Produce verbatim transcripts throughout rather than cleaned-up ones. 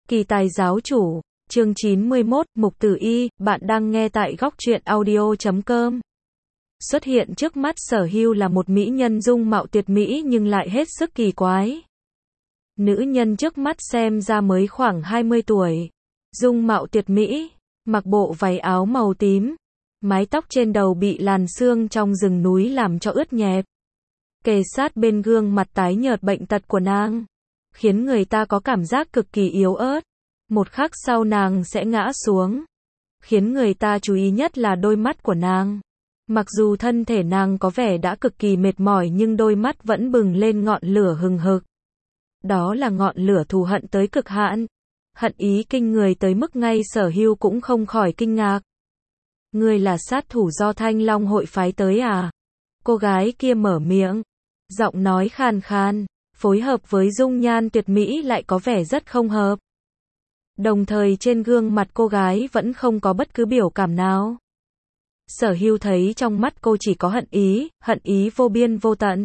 Kỳ tài giáo chủ, chương chín mươi mốt, Mục Tử Y, bạn đang nghe tại góc truyện audio chấm com. Xuất hiện trước mắt Sở Hưu là một mỹ nhân dung mạo tuyệt mỹ nhưng lại hết sức kỳ quái. Nữ nhân trước mắt xem ra mới khoảng hai mươi tuổi. Dung mạo tuyệt mỹ, mặc bộ váy áo màu tím. Mái tóc trên đầu bị làn sương trong rừng núi làm cho ướt nhẹp. Kề sát bên gương mặt tái nhợt bệnh tật của nàng, khiến người ta có cảm giác cực kỳ yếu ớt. Một khắc sau nàng sẽ ngã xuống. Khiến người ta chú ý nhất là đôi mắt của nàng. Mặc dù thân thể nàng có vẻ đã cực kỳ mệt mỏi nhưng đôi mắt vẫn bừng lên ngọn lửa hừng hực. Đó là ngọn lửa thù hận tới cực hạn. Hận ý kinh người tới mức ngay Sở Hưu cũng không khỏi kinh ngạc. Ngươi là sát thủ do Thanh Long hội phái tới à? Cô gái kia mở miệng. Giọng nói khàn khàn, phối hợp với dung nhan tuyệt mỹ lại có vẻ rất không hợp. Đồng thời trên gương mặt cô gái vẫn không có bất cứ biểu cảm nào. Sở Hưu thấy trong mắt cô chỉ có hận ý, hận ý vô biên vô tận.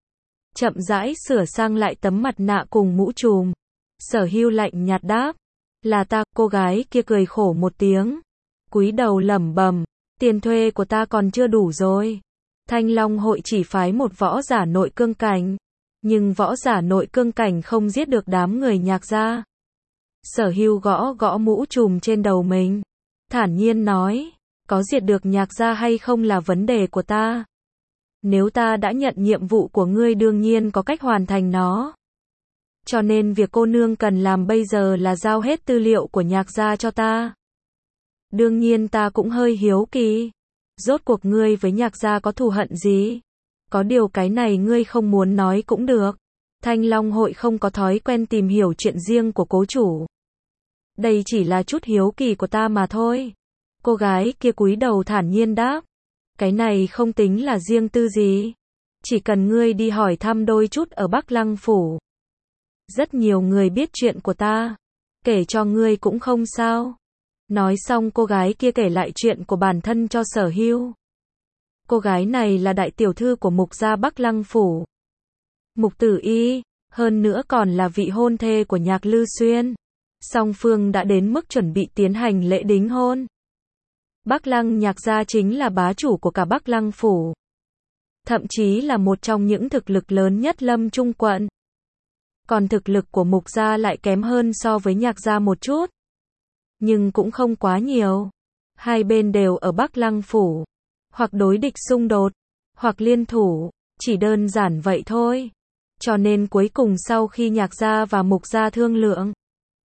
Chậm rãi sửa sang lại tấm mặt nạ cùng mũ trùm. Sở Hưu lạnh nhạt đáp. Là ta, cô gái kia cười khổ một tiếng. Cúi đầu lẩm bẩm, tiền thuê của ta còn chưa đủ rồi. Thanh Long hội chỉ phái một võ giả nội cương cảnh. Nhưng võ giả nội cương cảnh không giết được đám người Nhạc gia. Sở Hưu gõ gõ mũ trùm trên đầu mình. Thản nhiên nói, có diệt được Nhạc gia hay không là vấn đề của ta. Nếu ta đã nhận nhiệm vụ của ngươi đương nhiên có cách hoàn thành nó. Cho nên việc cô nương cần làm bây giờ là giao hết tư liệu của Nhạc gia cho ta. Đương nhiên ta cũng hơi hiếu kỳ. Rốt cuộc ngươi với Nhạc gia có thù hận gì? Có điều cái này ngươi không muốn nói cũng được. Thanh Long hội không có thói quen tìm hiểu chuyện riêng của cố chủ. Đây chỉ là chút hiếu kỳ của ta mà thôi. Cô gái kia cúi đầu thản nhiên đáp. Cái này không tính là riêng tư gì. Chỉ cần ngươi đi hỏi thăm đôi chút ở Bắc Lăng phủ. Rất nhiều người biết chuyện của ta. Kể cho ngươi cũng không sao. Nói xong cô gái kia kể lại chuyện của bản thân cho Sở Hưu. Cô gái này là đại tiểu thư của Mục gia Bắc Lăng phủ. Mục Tử Y, hơn nữa còn là vị hôn thê của Nhạc Lư Xuyên. Song phương đã đến mức chuẩn bị tiến hành lễ đính hôn. Bắc Lăng Nhạc gia chính là bá chủ của cả Bắc Lăng phủ. Thậm chí là một trong những thực lực lớn nhất Lâm Trung quận. Còn thực lực của Mục gia lại kém hơn so với Nhạc gia một chút. Nhưng cũng không quá nhiều. Hai bên đều ở Bắc Lăng phủ. Hoặc đối địch xung đột, hoặc liên thủ, chỉ đơn giản vậy thôi. Cho nên cuối cùng sau khi Nhạc gia và Mục gia thương lượng,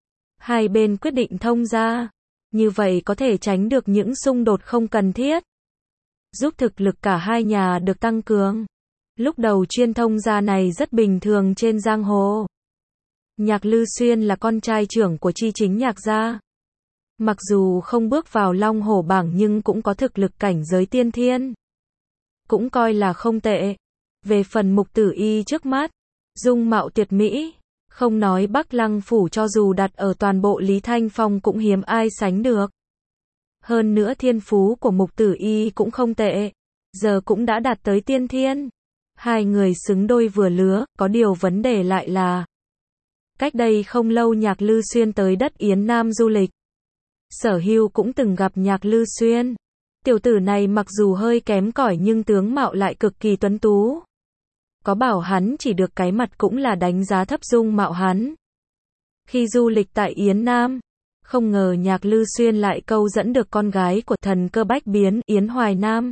hai bên quyết định thông gia. Như vậy có thể tránh được những xung đột không cần thiết. Giúp thực lực cả hai nhà được tăng cường. Lúc đầu chuyên thông gia này rất bình thường trên giang hồ. Nhạc Lư Xuyên là con trai trưởng của Chi Chính Nhạc gia. Mặc dù không bước vào Long Hổ bảng nhưng cũng có thực lực cảnh giới tiên thiên. Cũng coi là không tệ. Về phần Mục Tử Y trước mắt, dung mạo tuyệt mỹ, không nói Bắc Lăng phủ cho dù đặt ở toàn bộ Lý Thanh Phong cũng hiếm ai sánh được. Hơn nữa thiên phú của Mục Tử Y cũng không tệ, giờ cũng đã đạt tới tiên thiên. Hai người xứng đôi vừa lứa, có điều vấn đề lại là cách đây không lâu Nhạc Lư Xuyên tới đất Yến Nam du lịch. Sở Hưu cũng từng gặp Nhạc Lư Xuyên. Tiểu tử này mặc dù hơi kém cỏi nhưng tướng mạo lại cực kỳ tuấn tú. Có bảo hắn chỉ được cái mặt cũng là đánh giá thấp dung mạo hắn. Khi du lịch tại Yến Nam, không ngờ Nhạc Lư Xuyên lại câu dẫn được con gái của thần cơ bách biến Yến Hoài Nam.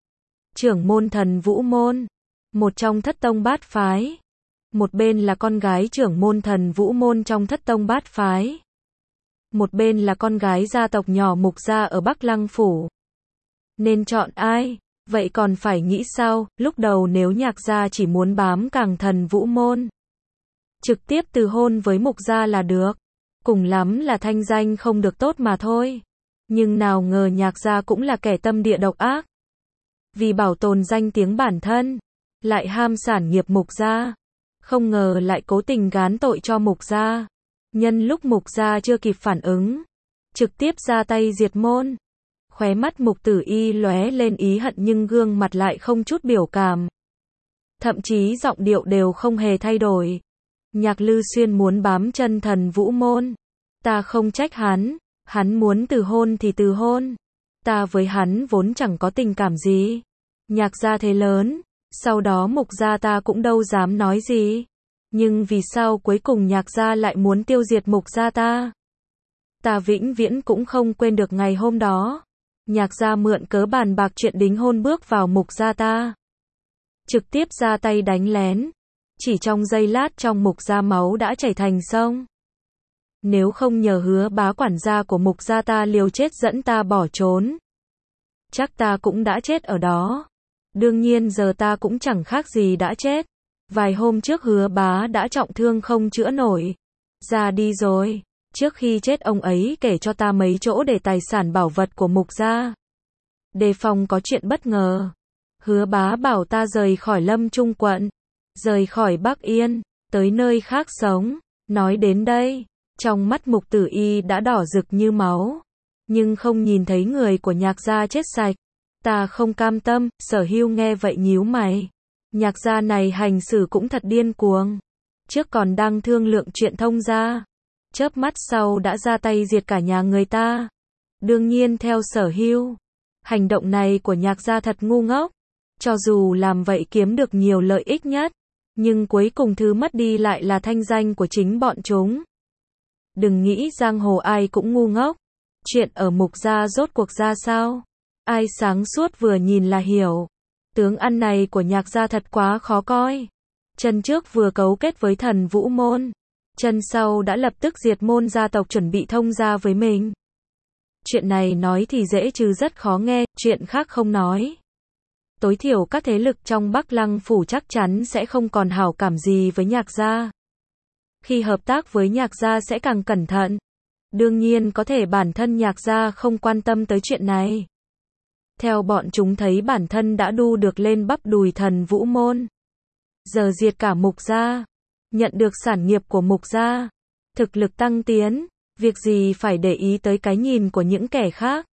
Trưởng môn Thần Vũ môn, một trong thất tông bát phái. Một bên là con gái trưởng môn Thần Vũ môn trong thất tông bát phái. Một bên là con gái gia tộc nhỏ Mục gia ở Bắc Lăng phủ. Nên chọn ai? Vậy còn phải nghĩ sao? Lúc đầu nếu Nhạc gia chỉ muốn bám càng Thần Vũ môn, trực tiếp từ hôn với Mục gia là được. Cùng lắm là thanh danh không được tốt mà thôi. Nhưng nào ngờ Nhạc gia cũng là kẻ tâm địa độc ác. Vì bảo tồn danh tiếng bản thân, lại ham sản nghiệp Mục gia. Không ngờ lại cố tình gán tội cho Mục gia. Nhân lúc Mục gia chưa kịp phản ứng, trực tiếp ra tay diệt môn. Khóe mắt Mục Tử Y lóe lên ý hận nhưng gương mặt lại không chút biểu cảm. Thậm chí giọng điệu đều không hề thay đổi. Nhạc Lư Xuyên muốn bám chân Thần Vũ môn. Ta không trách hắn, hắn muốn từ hôn thì từ hôn. Ta với hắn vốn chẳng có tình cảm gì. Nhạc gia thế lớn, sau đó Mục gia ta cũng đâu dám nói gì. Nhưng vì sao cuối cùng Nhạc gia lại muốn tiêu diệt Mục gia ta? Ta vĩnh viễn cũng không quên được ngày hôm đó. Nhạc gia mượn cớ bàn bạc chuyện đính hôn bước vào Mục gia ta. Trực tiếp ra tay đánh lén. Chỉ trong giây lát trong Mục gia máu đã chảy thành sông. Nếu không nhờ Hứa Bá quản gia của Mục gia ta liều chết dẫn ta bỏ trốn, chắc ta cũng đã chết ở đó. Đương nhiên giờ ta cũng chẳng khác gì đã chết. Vài hôm trước Hứa Bá đã trọng thương không chữa nổi, ra đi rồi. Trước khi chết ông ấy kể cho ta mấy chỗ để tài sản bảo vật của Mục gia. Đề phòng có chuyện bất ngờ. Hứa Bá bảo ta rời khỏi Lâm Trung quận, rời khỏi Bắc Yên, tới nơi khác sống. Nói đến đây, trong mắt Mục Tử Y đã đỏ rực như máu. Nhưng không nhìn thấy người của Nhạc gia chết sạch. Ta không cam tâm. Sở Hưu nghe vậy nhíu mày. Nhạc gia này hành xử cũng thật điên cuồng. Trước còn đang thương lượng chuyện thông gia, chớp mắt sau đã ra tay diệt cả nhà người ta. Đương nhiên theo Sở Hưu, hành động này của Nhạc gia thật ngu ngốc. Cho dù làm vậy kiếm được nhiều lợi ích nhất, nhưng cuối cùng thứ mất đi lại là thanh danh của chính bọn chúng. Đừng nghĩ giang hồ ai cũng ngu ngốc. Chuyện ở Mục gia rốt cuộc ra sao? Ai sáng suốt vừa nhìn là hiểu. Tướng ăn này của Nhạc gia thật quá khó coi. Chân trước vừa cấu kết với Thần Vũ môn, chân sau đã lập tức diệt môn gia tộc chuẩn bị thông gia với mình. Chuyện này nói thì dễ chứ rất khó nghe, chuyện khác không nói. Tối thiểu các thế lực trong Bắc Lăng phủ chắc chắn sẽ không còn hảo cảm gì với Nhạc gia. Khi hợp tác với Nhạc gia sẽ càng cẩn thận. Đương nhiên có thể bản thân Nhạc gia không quan tâm tới chuyện này. Theo bọn chúng thấy bản thân đã đu được lên bắp đùi Thần Vũ môn. Giờ diệt cả Mục gia, nhận được sản nghiệp của Mục gia, thực lực tăng tiến, việc gì phải để ý tới cái nhìn của những kẻ khác.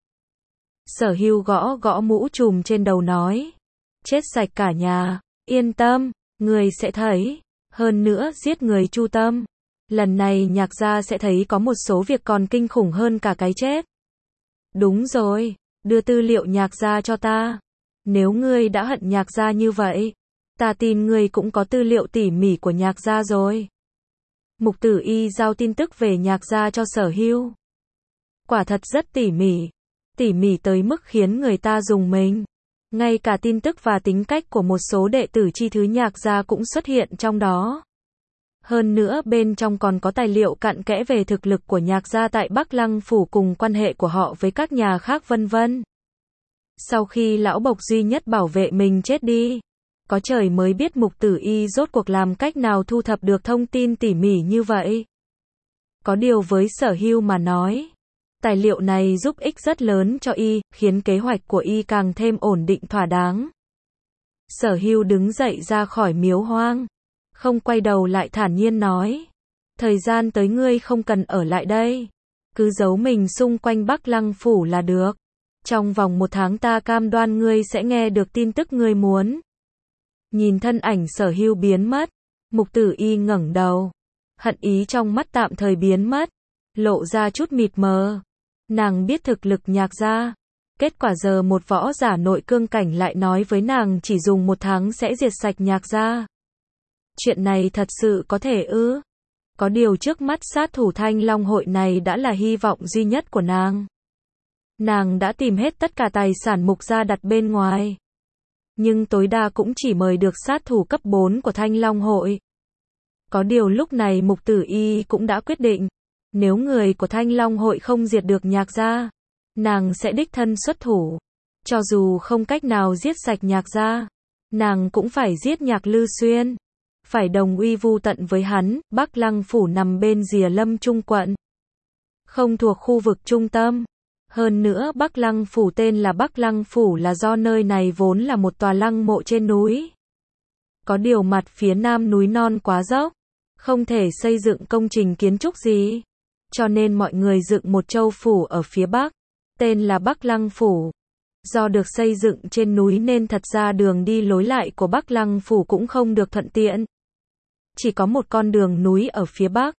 Sở Hưu gõ gõ mũ trùm trên đầu nói, chết sạch cả nhà, yên tâm, người sẽ thấy, hơn nữa giết người chu tâm. Lần này Nhạc gia sẽ thấy có một số việc còn kinh khủng hơn cả cái chết. Đúng rồi, đưa tư liệu Nhạc gia cho ta. Nếu ngươi đã hận Nhạc gia như vậy, ta tin ngươi cũng có tư liệu tỉ mỉ của Nhạc gia rồi. Mục Tử Y giao tin tức về Nhạc gia cho Sở Hưu. Quả thật rất tỉ mỉ. Tỉ mỉ tới mức khiến người ta rùng mình. Ngay cả tin tức và tính cách của một số đệ tử chi thứ Nhạc gia cũng xuất hiện trong đó. Hơn nữa bên trong còn có tài liệu cặn kẽ về thực lực của Nhạc gia tại Bắc Lăng phủ cùng quan hệ của họ với các nhà khác vân vân. Sau khi lão Bộc duy nhất bảo vệ mình chết đi, có trời mới biết Mục Tử Y rốt cuộc làm cách nào thu thập được thông tin tỉ mỉ như vậy. Có điều với Sở Hưu mà nói, tài liệu này giúp ích rất lớn cho y, khiến kế hoạch của y càng thêm ổn định thỏa đáng. Sở Hưu đứng dậy ra khỏi miếu hoang, không quay đầu lại thản nhiên nói, thời gian tới ngươi không cần ở lại đây, cứ giấu mình xung quanh Bắc Lăng phủ là được. Trong vòng một tháng ta cam đoan ngươi sẽ nghe được tin tức ngươi muốn. Nhìn thân ảnh Sở Hưu biến mất, Mục Tử Y ngẩng đầu, hận ý trong mắt tạm thời biến mất, lộ ra chút mịt mờ. Nàng biết thực lực Nhạc gia, kết quả giờ một võ giả nội cương cảnh lại nói với nàng chỉ dùng một tháng sẽ diệt sạch Nhạc gia. Chuyện này thật sự có thể ư? Có điều trước mắt sát thủ Thanh Long hội này đã là hy vọng duy nhất của nàng. Nàng đã tìm hết tất cả tài sản Mục gia đặt bên ngoài, nhưng tối đa cũng chỉ mời được sát thủ cấp bốn của Thanh Long hội. Có điều lúc này Mục Tử Y cũng đã quyết định, nếu người của Thanh Long hội không diệt được Nhạc gia, nàng sẽ đích thân xuất thủ. Cho dù không cách nào giết sạch Nhạc gia, nàng cũng phải giết Nhạc Lư Xuyên, phải đồng uy vu tận với hắn. Bắc Lăng phủ nằm bên rìa Lâm Trung quận, không thuộc khu vực trung tâm. Hơn nữa Bắc Lăng phủ tên là Bắc Lăng phủ là do nơi này vốn là một tòa lăng mộ trên núi. Có điều mặt phía nam núi non quá dốc, không thể xây dựng công trình kiến trúc gì, cho nên mọi người dựng một châu phủ ở phía bắc, tên là Bắc Lăng phủ. Do được xây dựng trên núi nên thật ra đường đi lối lại của Bắc Lăng phủ cũng không được thuận tiện. Chỉ có một con đường núi ở phía bắc,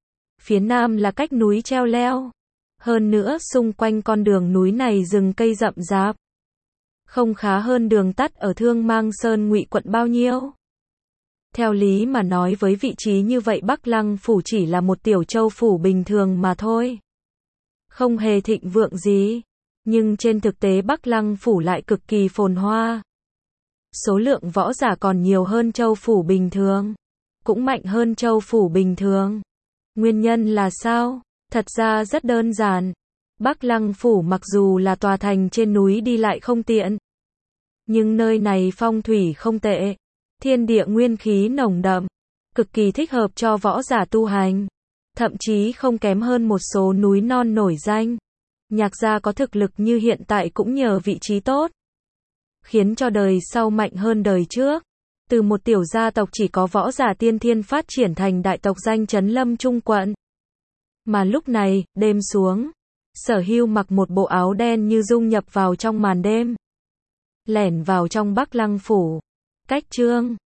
phía nam là cách núi treo leo. Hơn nữa xung quanh con đường núi này rừng cây rậm rạp. Không khá hơn đường tắt ở Thương Mang Sơn Ngụy quận bao nhiêu. Theo lý mà nói với vị trí như vậy Bắc Lăng Phủ chỉ là một tiểu châu phủ bình thường mà thôi. Không hề thịnh vượng gì. Nhưng trên thực tế Bắc Lăng Phủ lại cực kỳ phồn hoa. Số lượng võ giả còn nhiều hơn châu phủ bình thường. Cũng mạnh hơn châu phủ bình thường. Nguyên nhân là sao? Thật ra rất đơn giản. Bắc Lăng Phủ mặc dù là tòa thành trên núi đi lại không tiện. Nhưng nơi này phong thủy không tệ. Thiên địa nguyên khí nồng đậm. Cực kỳ thích hợp cho võ giả tu hành. Thậm chí không kém hơn một số núi non nổi danh. Nhạc gia có thực lực như hiện tại cũng nhờ vị trí tốt. Khiến cho đời sau mạnh hơn đời trước. Từ một tiểu gia tộc chỉ có võ giả tiên thiên phát triển thành đại tộc danh chấn Lâm Trung quận. Mà lúc này, đêm xuống. Sở Hưu mặc một bộ áo đen như dung nhập vào trong màn đêm. Lẻn vào trong Bắc Lăng Phủ. Cách Trương